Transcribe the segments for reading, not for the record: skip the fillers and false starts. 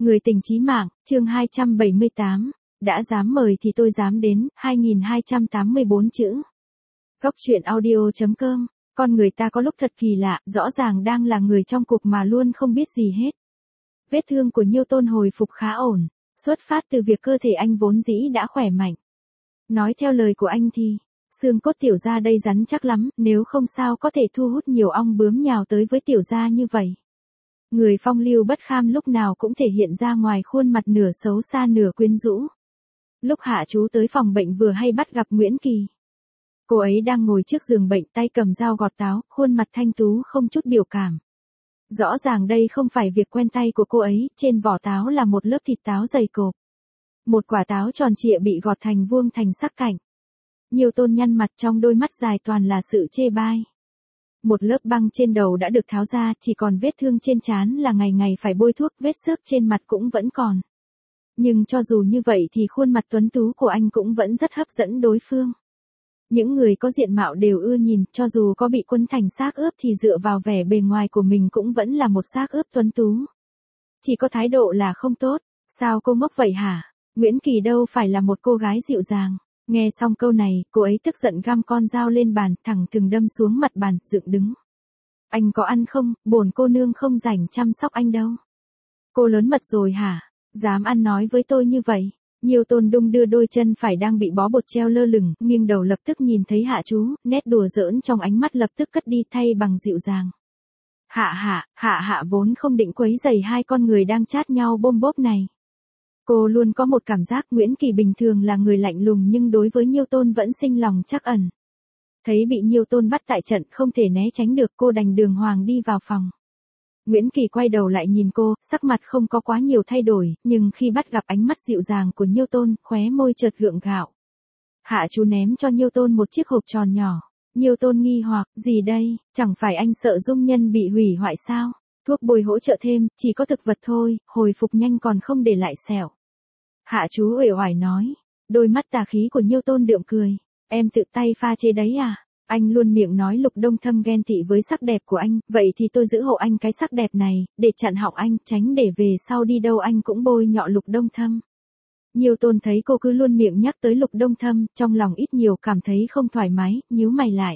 Người tình chí mạng, chương 278, đã dám mời thì tôi dám đến, 2284 chữ. Góc truyện audio.com, con người ta có lúc thật kỳ lạ, rõ ràng đang là người trong cuộc mà luôn không biết gì hết. Vết thương của Nhiêu Tôn hồi phục khá ổn, xuất phát từ việc cơ thể anh vốn dĩ đã khỏe mạnh. Nói theo lời của anh thì, xương cốt tiểu gia đây rắn chắc lắm, nếu không sao có thể thu hút nhiều ong bướm nhào tới với tiểu gia như vậy. Người phong lưu bất kham lúc nào cũng thể hiện ra ngoài khuôn mặt nửa xấu xa nửa quyến rũ. Lúc Hạ Chú tới phòng bệnh vừa hay bắt gặp Nguyễn Kỳ. Cô ấy đang ngồi trước giường bệnh tay cầm dao gọt táo, khuôn mặt thanh tú không chút biểu cảm. Rõ ràng đây không phải việc quen tay của cô ấy, trên vỏ táo là một lớp thịt táo dày cộp. Một quả táo tròn trịa bị gọt thành vuông thành sắc cạnh. Nhiêu Tôn nhăn mặt trong đôi mắt dài toàn là sự chê bai. Một lớp băng trên đầu đã được tháo ra, chỉ còn vết thương trên trán là ngày ngày phải bôi thuốc, vết xước trên mặt cũng vẫn còn. Nhưng cho dù như vậy thì khuôn mặt tuấn tú của anh cũng vẫn rất hấp dẫn đối phương. Những người có diện mạo đều ưa nhìn, cho dù có bị quấn thành xác ướp thì dựa vào vẻ bề ngoài của mình cũng vẫn là một xác ướp tuấn tú. Chỉ có thái độ là không tốt, sao cô ngốc vậy hả? Nguyễn Kỳ đâu phải là một cô gái dịu dàng. Nghe xong câu này, cô ấy tức giận găm con dao lên bàn, thẳng thừng đâm xuống mặt bàn, dựng đứng. Anh có ăn không, bổn cô nương không rảnh chăm sóc anh đâu. Cô lớn mật rồi hả? Dám ăn nói với tôi như vậy. Nhiêu Tôn đung đưa đôi chân phải đang bị bó bột treo lơ lửng, nghiêng đầu lập tức nhìn thấy Hạ Chú, nét đùa giỡn trong ánh mắt lập tức cất đi thay bằng dịu dàng. Hạ vốn không định quấy rầy hai con người đang chát nhau bôm bốp này. Cô luôn có một cảm giác Nguyễn Kỳ bình thường là người lạnh lùng nhưng đối với Nhiêu Tôn vẫn sinh lòng trắc ẩn. Thấy bị Nhiêu Tôn bắt tại trận không thể né tránh được, cô đành đường hoàng đi vào phòng. Nguyễn Kỳ quay đầu lại nhìn cô, sắc mặt không có quá nhiều thay đổi, nhưng khi bắt gặp ánh mắt dịu dàng của Nhiêu Tôn, khóe môi chợt gượng gạo. Hạ Chú ném cho Nhiêu Tôn một chiếc hộp tròn nhỏ. Nhiêu Tôn nghi hoặc, gì đây, chẳng phải anh sợ dung nhân bị hủy hoại sao? Thuốc bôi hỗ trợ thêm, chỉ có thực vật thôi, hồi phục nhanh còn không để lại sẹo. Hạ Chú uể oải nói, đôi mắt tà khí của Nhiêu Tôn đượm cười, em tự tay pha chế đấy à? Anh luôn miệng nói Lục Đông Thâm ghen tị với sắc đẹp của anh, vậy thì tôi giữ hộ anh cái sắc đẹp này, để chặn họng anh, tránh để về sau đi đâu anh cũng bôi nhọ Lục Đông Thâm. Nhiêu Tôn thấy cô cứ luôn miệng nhắc tới Lục Đông Thâm, trong lòng ít nhiều cảm thấy không thoải mái, nhíu mày lại.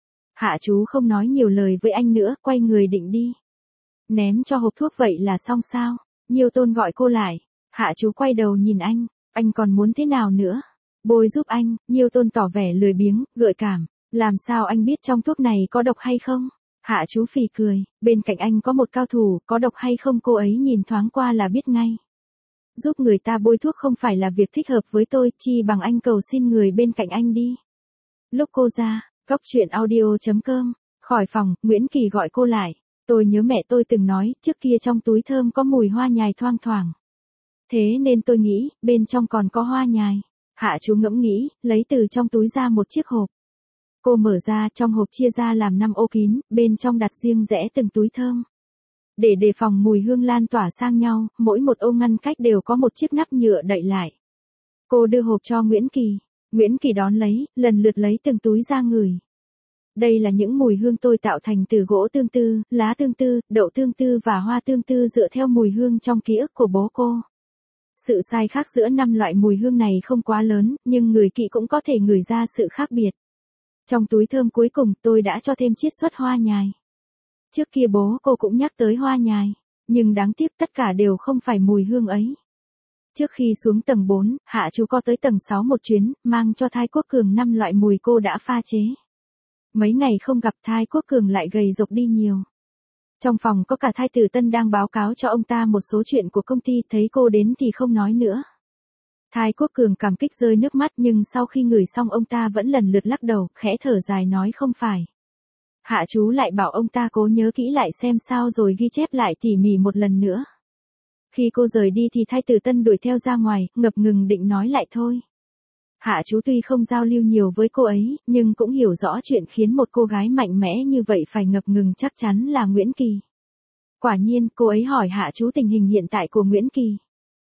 Hạ Chú không nói nhiều lời với anh nữa, quay người định đi. Ném cho hộp thuốc vậy là xong sao? Nhiêu Tôn gọi cô lại. Hạ Chú quay đầu nhìn anh còn muốn thế nào nữa? Bôi giúp anh, Nhiêu Tôn tỏ vẻ lười biếng, gợi cảm. Làm sao anh biết trong thuốc này có độc hay không? Hạ Chú phì cười, bên cạnh anh có một cao thủ, có độc hay không cô ấy nhìn thoáng qua là biết ngay. Giúp người ta bôi thuốc không phải là việc thích hợp với tôi, chi bằng anh cầu xin người bên cạnh anh đi. Lúc cô ra, góc truyện audio.com, khỏi phòng, Nguyễn Kỳ gọi cô lại. Tôi nhớ mẹ tôi từng nói, trước kia trong túi thơm có mùi hoa nhài thoang thoảng. Thế nên tôi nghĩ, bên trong còn có hoa nhài. Hạ Chú ngẫm nghĩ, lấy từ trong túi ra một chiếc hộp. Cô mở ra, trong hộp chia ra làm 5 ô kín, bên trong đặt riêng rẽ từng túi thơm. Để đề phòng mùi hương lan tỏa sang nhau, mỗi một ô ngăn cách đều có một chiếc nắp nhựa đậy lại. Cô đưa hộp cho Nguyễn Kỳ. Nguyễn Kỳ đón lấy, lần lượt lấy từng túi ra ngửi. Đây là những mùi hương tôi tạo thành từ gỗ tương tư, lá tương tư, đậu tương tư và hoa tương tư dựa theo mùi hương trong ký ức của bố cô. Sự sai khác giữa 5 loại mùi hương này không quá lớn, nhưng người kỵ cũng có thể ngửi ra sự khác biệt. Trong túi thơm cuối cùng tôi đã cho thêm chiết xuất hoa nhài. Trước kia bố cô cũng nhắc tới hoa nhài, nhưng đáng tiếc tất cả đều không phải mùi hương ấy. Trước khi xuống tầng 4, Hạ Chú có tới tầng 6 một chuyến, mang cho Thai Quốc Cường 5 loại mùi cô đã pha chế. Mấy ngày không gặp Thai Quốc Cường lại gầy rộc đi nhiều. Trong phòng có cả Thai Tử Tân đang báo cáo cho ông ta một số chuyện của công ty, thấy cô đến thì không nói nữa. Thai Quốc Cường cảm kích rơi nước mắt nhưng sau khi ngửi xong ông ta vẫn lần lượt lắc đầu, khẽ thở dài nói không phải. Hạ Chú lại bảo ông ta cố nhớ kỹ lại xem sao rồi ghi chép lại tỉ mỉ một lần nữa. Khi cô rời đi thì Thai Tử Tân đuổi theo ra ngoài, ngập ngừng định nói lại thôi. Hạ Chú tuy không giao lưu nhiều với cô ấy, nhưng cũng hiểu rõ chuyện khiến một cô gái mạnh mẽ như vậy phải ngập ngừng chắc chắn là Nguyễn Kỳ. Quả nhiên, cô ấy hỏi Hạ Chú tình hình hiện tại của Nguyễn Kỳ.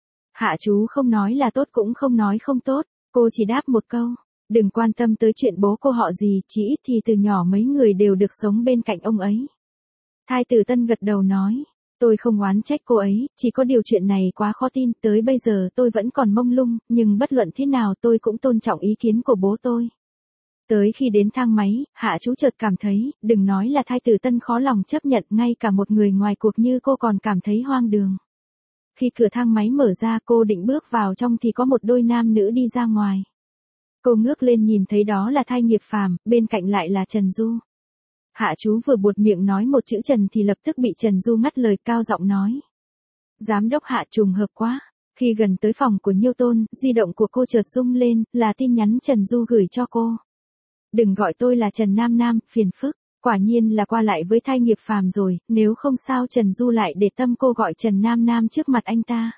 Hạ Chú không nói là tốt cũng không nói không tốt, cô chỉ đáp một câu, đừng quan tâm tới chuyện bố cô họ gì, chỉ ít thì từ nhỏ mấy người đều được sống bên cạnh ông ấy. Thai Tử Tân gật đầu nói, Tôi không oán trách cô ấy, chỉ có điều chuyện này quá khó tin, tới bây giờ tôi vẫn còn mông lung, nhưng bất luận thế nào tôi cũng tôn trọng ý kiến của bố tôi. Tới khi đến thang máy, Hạ chú chợt cảm thấy, đừng nói là thai tử tân khó lòng chấp nhận, ngay cả một người ngoài cuộc như cô còn cảm thấy hoang đường. Khi cửa thang máy mở ra, cô định bước vào trong thì có một đôi nam nữ đi ra ngoài. Cô ngước lên nhìn thấy đó là Thai Nghiệp Phàm, bên cạnh lại là Trần Du. Hạ chú vừa buột miệng nói một chữ Trần thì lập tức bị Trần Du ngắt lời, cao giọng nói. Giám đốc Hạ, trùng hợp quá. Khi gần tới phòng của Nhiêu Tôn, di động của cô chợt rung lên, là tin nhắn Trần Du gửi cho cô. Đừng gọi tôi là Trần Nam Nam, phiền phức. Quả nhiên là qua lại với Thai Nghiệp Phàm rồi, nếu không sao Trần Du lại để tâm cô gọi Trần Nam Nam trước mặt anh ta.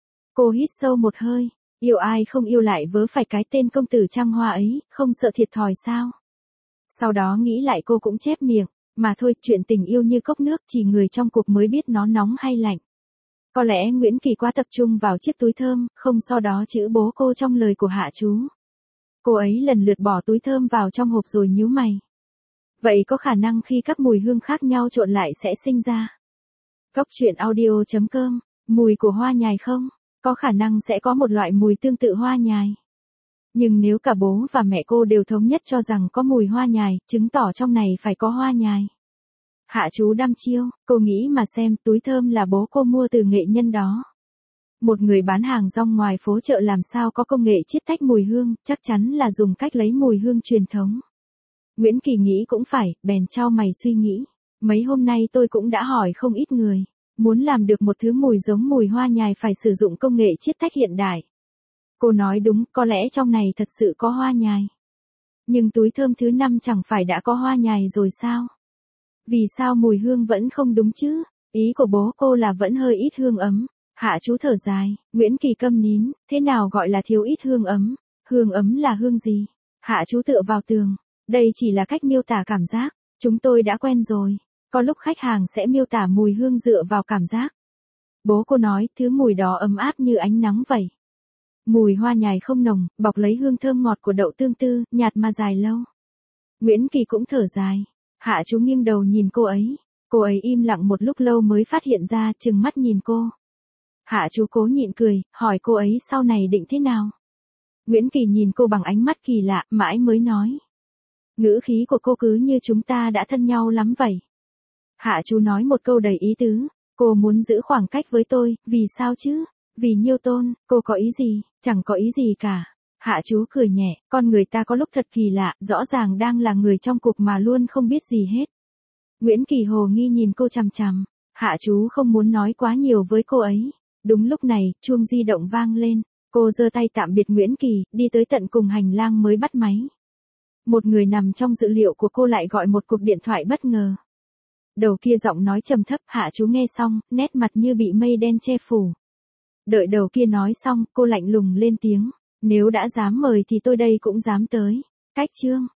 Cô hít sâu một hơi, yêu ai không yêu lại vớ phải cái tên công tử trăng hoa ấy, không sợ thiệt thòi sao? Sau đó nghĩ lại cô cũng chép miệng, mà thôi, chuyện tình yêu như cốc nước, chỉ người trong cuộc mới biết nó nóng hay lạnh. Có lẽ Nguyễn Kỳ quá tập trung vào chiếc túi thơm, không so đó chữ bố cô trong lời của Hạ chú. Cô ấy lần lượt bỏ túi thơm vào trong hộp rồi nhíu mày. Vậy có khả năng khi các mùi hương khác nhau trộn lại sẽ sinh ra Cóc truyện audio.com, mùi của hoa nhài không? Có khả năng sẽ có một loại mùi tương tự hoa nhài. Nhưng nếu cả bố và mẹ cô đều thống nhất cho rằng có mùi hoa nhài, chứng tỏ trong này phải có hoa nhài. Hạ chú đăm chiêu, cô nghĩ mà xem, túi thơm là bố cô mua từ nghệ nhân đó. Một người bán hàng rong ngoài phố chợ làm sao có công nghệ chiết tách mùi hương, chắc chắn là dùng cách lấy mùi hương truyền thống. Nguyễn Kỳ nghĩ cũng phải, bèn chau mày suy nghĩ. Mấy hôm nay tôi cũng đã hỏi không ít người. Muốn làm được một thứ mùi giống mùi hoa nhài phải sử dụng công nghệ chiết tách hiện đại. Cô nói đúng, có lẽ trong này thật sự có hoa nhài. Nhưng túi thơm thứ 5 chẳng phải đã có hoa nhài rồi sao? Vì sao mùi hương vẫn không đúng chứ? Ý của bố cô là vẫn hơi ít hương ấm. Hạ chú thở dài, Nguyễn Kỳ câm nín, thế nào gọi là thiếu ít hương ấm? Hương ấm là hương gì? Hạ chú tựa vào tường. Đây chỉ là cách miêu tả cảm giác, chúng tôi đã quen rồi. Có lúc khách hàng sẽ miêu tả mùi hương dựa vào cảm giác. Bố cô nói, thứ mùi đó ấm áp như ánh nắng vậy. Mùi hoa nhài không nồng, bọc lấy hương thơm ngọt của đậu tương tư, nhạt mà dài lâu. Nguyễn Kỳ cũng thở dài. Hạ chú nghiêng đầu nhìn cô ấy. Cô ấy im lặng một lúc lâu mới phát hiện ra, trừng mắt nhìn cô. Hạ chú cố nhịn cười, hỏi cô ấy sau này định thế nào. Nguyễn Kỳ nhìn cô bằng ánh mắt kỳ lạ, mãi mới nói. Ngữ khí của cô cứ như chúng ta đã thân nhau lắm vậy. Hạ chú nói một câu đầy ý tứ, cô muốn giữ khoảng cách với tôi, vì sao chứ? Vì Nhiêu Tôn, cô có ý gì? Chẳng có ý gì cả. Hạ chú cười nhẹ, con người ta có lúc thật kỳ lạ, rõ ràng đang là người trong cuộc mà luôn không biết gì hết. Nguyễn Kỳ hồ nghi nhìn cô chằm chằm, Hạ chú không muốn nói quá nhiều với cô ấy. Đúng lúc này, chuông di động vang lên, cô giơ tay tạm biệt Nguyễn Kỳ, đi tới tận cùng hành lang mới bắt máy. Một người nằm trong dữ liệu của cô lại gọi một cuộc điện thoại bất ngờ. Đầu kia giọng nói trầm thấp, Hạ chú nghe xong, nét mặt như bị mây đen che phủ. Đợi đầu kia nói xong, cô lạnh lùng lên tiếng. Nếu đã dám mời thì tôi đây cũng dám tới. Cách chương.